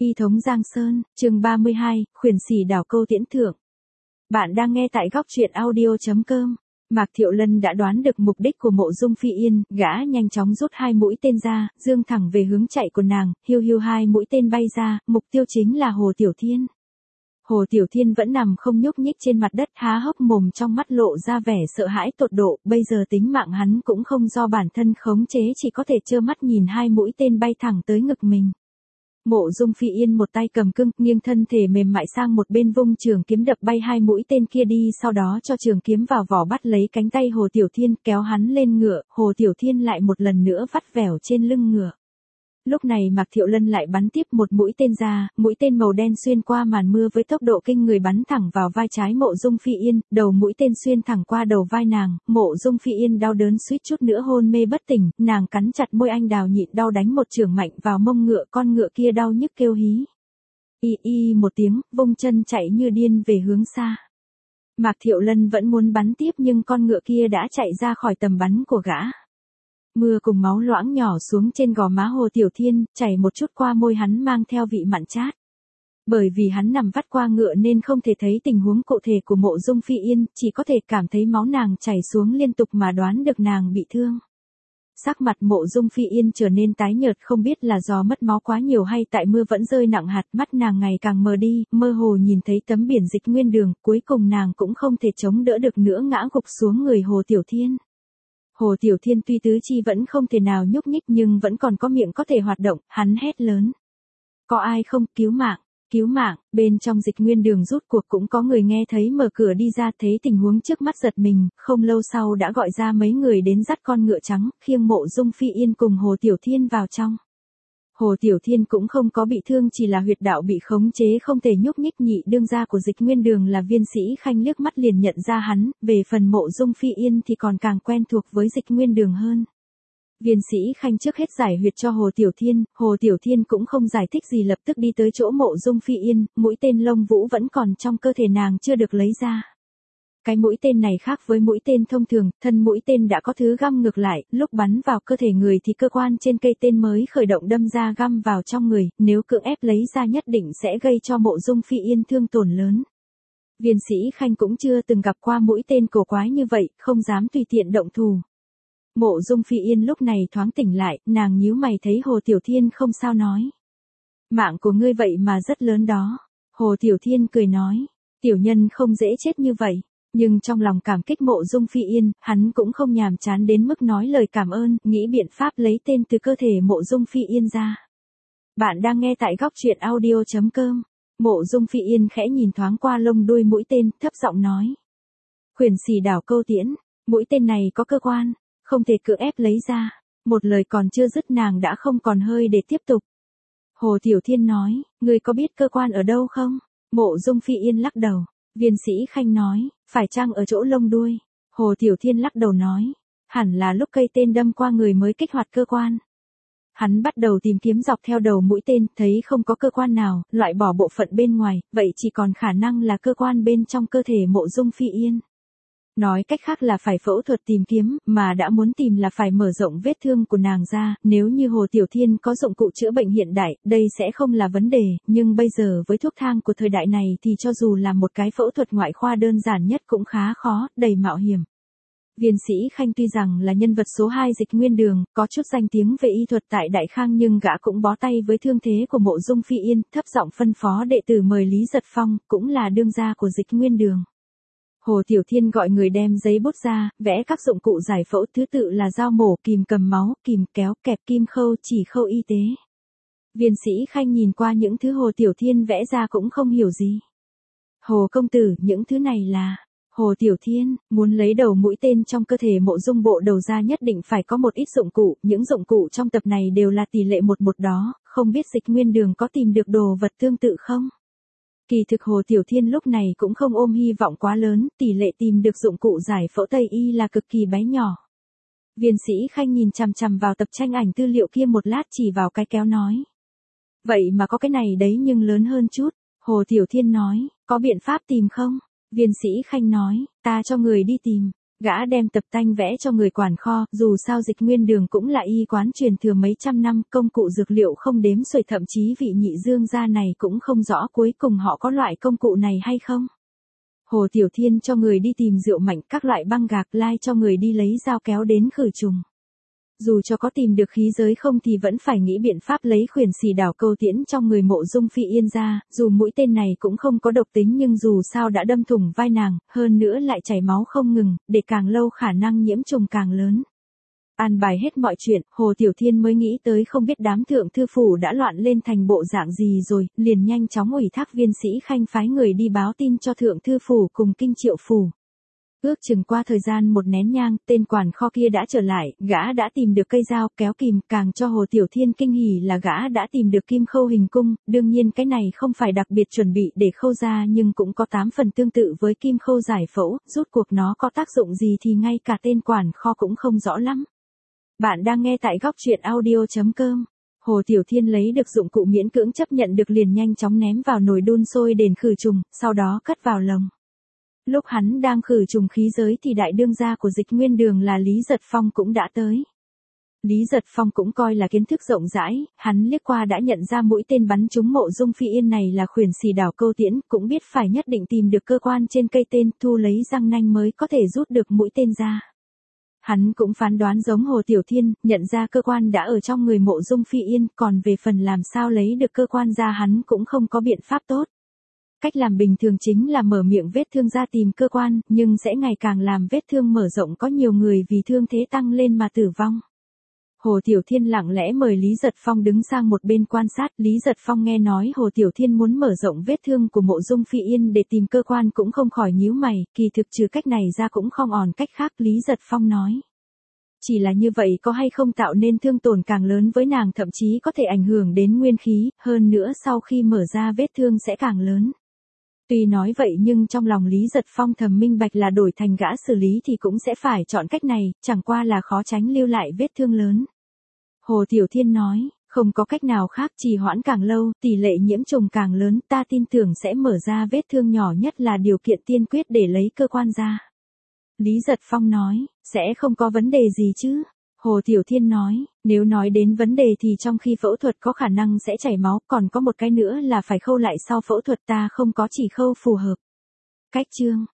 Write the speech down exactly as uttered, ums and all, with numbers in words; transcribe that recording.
Y thống Giang Sơn, chương ba mươi hai, khuyển sỉ đảo câu tiễn thượng. Bạn đang nghe tại góc truyện audio chấm com. Mạc Thiệu Lân đã đoán được mục đích của Mộ Dung Phi Yên, gã nhanh chóng rút hai mũi tên ra, dương thẳng về hướng chạy của nàng, hiu hiu hai mũi tên bay ra, mục tiêu chính là Hồ Tiểu Thiên. Hồ Tiểu Thiên vẫn nằm không nhúc nhích trên mặt đất, há hốc mồm, trong mắt lộ ra vẻ sợ hãi tột độ, bây giờ tính mạng hắn cũng không do bản thân khống chế, chỉ có thể trơ mắt nhìn hai mũi tên bay thẳng tới ngực mình. Mộ Dung Phi Yên một tay cầm cưng, nghiêng thân thể mềm mại sang một bên, vung trường kiếm đập bay hai mũi tên kia đi, sau đó cho trường kiếm vào vỏ, bắt lấy cánh tay Hồ Tiểu Thiên, kéo hắn lên ngựa. Hồ Tiểu Thiên lại một lần nữa vắt vẻo trên lưng ngựa. Lúc này Mạc Thiệu Lân lại bắn tiếp một mũi tên ra, mũi tên màu đen xuyên qua màn mưa với tốc độ kinh người bắn thẳng vào vai trái Mộ Dung Phi Yên, đầu mũi tên xuyên thẳng qua đầu vai nàng, Mộ Dung Phi Yên đau đớn suýt chút nữa hôn mê bất tỉnh, nàng cắn chặt môi anh đào nhịn đau đánh một chưởng mạnh vào mông ngựa, con ngựa kia đau nhức kêu hí. Y y một tiếng, vung chân chạy như điên về hướng xa. Mạc Thiệu Lân vẫn muốn bắn tiếp nhưng con ngựa kia đã chạy ra khỏi tầm bắn của gã. Mưa cùng máu loãng nhỏ xuống trên gò má Hồ Tiểu Thiên, chảy một chút qua môi hắn mang theo vị mặn chát. Bởi vì hắn nằm vắt qua ngựa nên không thể thấy tình huống cụ thể của Mộ Dung Phi Yên, chỉ có thể cảm thấy máu nàng chảy xuống liên tục mà đoán được nàng bị thương. Sắc mặt Mộ Dung Phi Yên trở nên tái nhợt, không biết là do mất máu quá nhiều hay tại mưa vẫn rơi nặng hạt, mắt nàng ngày càng mờ đi, mơ hồ nhìn thấy tấm biển Dịch Nguyên Đường, cuối cùng nàng cũng không thể chống đỡ được nữa ngã gục xuống người Hồ Tiểu Thiên. Hồ Tiểu Thiên tuy tứ chi vẫn không thể nào nhúc nhích nhưng vẫn còn có miệng có thể hoạt động, hắn hét lớn. Có ai không, cứu mạng, cứu mạng, bên trong Dịch Nguyên Đường rút cuộc cũng có người nghe thấy, mở cửa đi ra, thấy tình huống trước mắt giật mình, không lâu sau đã gọi ra mấy người đến dắt con ngựa trắng, khiêng Mộ Dung Phi Yên cùng Hồ Tiểu Thiên vào trong. Hồ Tiểu Thiên cũng không có bị thương, chỉ là huyệt đạo bị khống chế không thể nhúc nhích. Nhị đương gia của Dịch Nguyên Đường là Viên Sĩ Khanh liếc mắt liền nhận ra hắn, về phần Mộ Dung Phi Yên thì còn càng quen thuộc với Dịch Nguyên Đường hơn. Viên Sĩ Khanh trước hết giải huyệt cho Hồ Tiểu Thiên, Hồ Tiểu Thiên cũng không giải thích gì, lập tức đi tới chỗ Mộ Dung Phi Yên, mũi tên lông vũ vẫn còn trong cơ thể nàng chưa được lấy ra. Cái mũi tên này khác với mũi tên thông thường, thân mũi tên đã có thứ găm ngược lại, lúc bắn vào cơ thể người thì cơ quan trên cây tên mới khởi động đâm ra găm vào trong người, nếu cưỡng ép lấy ra nhất định sẽ gây cho Mộ Dung Phi Yên thương tổn lớn. Viên Sĩ Khanh cũng chưa từng gặp qua mũi tên cổ quái như vậy, không dám tùy tiện động thủ. Mộ Dung Phi Yên lúc này thoáng tỉnh lại, nàng nhíu mày thấy Hồ Tiểu Thiên không sao nói. Mạng của ngươi vậy mà rất lớn đó. Hồ Tiểu Thiên cười nói, tiểu nhân không dễ chết như vậy. Nhưng trong lòng cảm kích Mộ Dung Phi Yên, hắn cũng không nhàm chán đến mức nói lời cảm ơn, nghĩ biện pháp lấy tên từ cơ thể Mộ Dung Phi Yên ra. Bạn đang nghe tại góc truyện audio chấm com. Mộ Dung Phi Yên khẽ nhìn thoáng qua lông đuôi mũi tên, thấp giọng nói. Khuyển sỉ đảo câu tiễn, mũi tên này có cơ quan, không thể cưỡng ép lấy ra. Một lời còn chưa dứt nàng đã không còn hơi để tiếp tục. Hồ Tiểu Thiên nói, ngươi có biết cơ quan ở đâu không? Mộ Dung Phi Yên lắc đầu. Viên Sĩ Khanh nói, phải chăng ở chỗ lông đuôi? Hồ Tiểu Thiên lắc đầu nói, hẳn là lúc cây tên đâm qua người mới kích hoạt cơ quan. Hắn bắt đầu tìm kiếm dọc theo đầu mũi tên, thấy không có cơ quan nào, loại bỏ bộ phận bên ngoài, vậy chỉ còn khả năng là cơ quan bên trong cơ thể Mộ Dung Phi Yên. Nói cách khác là phải phẫu thuật tìm kiếm, mà đã muốn tìm là phải mở rộng vết thương của nàng ra, nếu như Hồ Tiểu Thiên có dụng cụ chữa bệnh hiện đại, đây sẽ không là vấn đề, nhưng bây giờ với thuốc thang của thời đại này thì cho dù là một cái phẫu thuật ngoại khoa đơn giản nhất cũng khá khó, đầy mạo hiểm. Viên Sĩ Khanh tuy rằng là nhân vật số hai Dịch Nguyên Đường, có chút danh tiếng về y thuật tại Đại Khang nhưng gã cũng bó tay với thương thế của Mộ Dung Phi Yên, thấp giọng phân phó đệ tử mời Lý Giật Phong, cũng là đương gia của Dịch Nguyên Đường. Hồ Tiểu Thiên gọi người đem giấy bút ra, vẽ các dụng cụ giải phẫu, thứ tự là dao mổ, kìm cầm máu, kìm kéo, kẹp kim khâu, chỉ khâu y tế. Viên Sĩ Khanh nhìn qua những thứ Hồ Tiểu Thiên vẽ ra cũng không hiểu gì. Hồ công tử, những thứ này là... Hồ Tiểu Thiên, muốn lấy đầu mũi tên trong cơ thể Mộ Dung bộ đầu ra nhất định phải có một ít dụng cụ, những dụng cụ trong tập này đều là tỷ lệ một một đó, không biết Dịch Nguyên Đường có tìm được đồ vật tương tự không? Kỳ thực Hồ Tiểu Thiên lúc này cũng không ôm hy vọng quá lớn, tỷ lệ tìm được dụng cụ giải phẫu Tây y là cực kỳ bé nhỏ. Viên Sĩ Khanh nhìn chằm chằm vào tập tranh ảnh tư liệu kia một lát, chỉ vào cái kéo nói. Vậy mà có cái này đấy nhưng lớn hơn chút. Hồ Tiểu Thiên nói, có biện pháp tìm không? Viên Sĩ Khanh nói, ta cho người đi tìm. Gã đem tập tanh vẽ cho người quản kho, dù sao Dịch Nguyên Đường cũng là y quán truyền thừa mấy trăm năm, công cụ dược liệu không đếm xuể, thậm chí vị Nhị Dương gia này cũng không rõ cuối cùng họ có loại công cụ này hay không. Hồ Tiểu Thiên cho người đi tìm rượu mạnh, các loại băng gạc, lai cho người đi lấy dao kéo đến khử trùng. Dù cho có tìm được khí giới không thì vẫn phải nghĩ biện pháp lấy khuyển xỉ đảo câu tiễn trong người Mộ Dung Phi Yên ra, dù mũi tên này cũng không có độc tính nhưng dù sao đã đâm thủng vai nàng, hơn nữa lại chảy máu không ngừng, để càng lâu khả năng nhiễm trùng càng lớn. An bài hết mọi chuyện, Hồ Tiểu Thiên mới nghĩ tới không biết đám thượng thư phủ đã loạn lên thành bộ dạng gì rồi, liền nhanh chóng ủy thác Viên Sĩ Khanh phái người đi báo tin cho thượng thư phủ cùng Kinh Triệu phủ. Ước chừng qua thời gian một nén nhang, tên quản kho kia đã trở lại, gã đã tìm được cây dao, kéo kìm, càng cho Hồ Tiểu Thiên kinh hỉ là gã đã tìm được kim khâu hình cung, đương nhiên cái này không phải đặc biệt chuẩn bị để khâu ra nhưng cũng có tám phần tương tự với kim khâu giải phẫu, rút cuộc nó có tác dụng gì thì ngay cả tên quản kho cũng không rõ lắm. Bạn đang nghe tại góc truyện audio chấm com. Hồ Tiểu Thiên lấy được dụng cụ miễn cưỡng chấp nhận được liền nhanh chóng ném vào nồi đun sôi đền khử trùng, sau đó cất vào lồng. Lúc hắn đang khử trùng khí giới thì đại đương gia của Dịch Nguyên Đường là Lý Giật Phong cũng đã tới. Lý Giật Phong cũng coi là kiến thức rộng rãi, hắn liếc qua đã nhận ra mũi tên bắn trúng Mộ Dung Phi Yên này là khuyển xỉ đảo câu tiễn, cũng biết phải nhất định tìm được cơ quan trên cây tên, thu lấy răng nanh mới có thể rút được mũi tên ra. Hắn cũng phán đoán giống Hồ Tiểu Thiên, nhận ra cơ quan đã ở trong người Mộ Dung Phi Yên, còn về phần làm sao lấy được cơ quan ra hắn cũng không có biện pháp tốt. Cách làm bình thường chính là mở miệng vết thương ra tìm cơ quan, nhưng sẽ ngày càng làm vết thương mở rộng, có nhiều người vì thương thế tăng lên mà tử vong. Hồ Tiểu Thiên lặng lẽ mời Lý Giật Phong đứng sang một bên quan sát, Lý Giật Phong nghe nói Hồ Tiểu Thiên muốn mở rộng vết thương của Mộ Dung Phi Yên để tìm cơ quan cũng không khỏi nhíu mày, kỳ thực trừ cách này ra cũng không còn cách khác, Lý Giật Phong nói. Chỉ là như vậy có hay không tạo nên thương tổn càng lớn với nàng, thậm chí có thể ảnh hưởng đến nguyên khí, hơn nữa sau khi mở ra vết thương sẽ càng lớn. Tuy nói vậy nhưng trong lòng Lý Giật Phong thầm minh bạch là đổi thành gã xử lý thì cũng sẽ phải chọn cách này, chẳng qua là khó tránh lưu lại vết thương lớn. Hồ Tiểu Thiên nói, không có cách nào khác, trì hoãn càng lâu, tỷ lệ nhiễm trùng càng lớn, ta tin tưởng sẽ mở ra vết thương nhỏ nhất là điều kiện tiên quyết để lấy cơ quan ra. Lý Giật Phong nói, sẽ không có vấn đề gì chứ? Hồ Tiểu Thiên nói, nếu nói đến vấn đề thì trong khi phẫu thuật có khả năng sẽ chảy máu, còn có một cái nữa là phải khâu lại sau phẫu thuật, ta không có chỉ khâu phù hợp. Cách chương,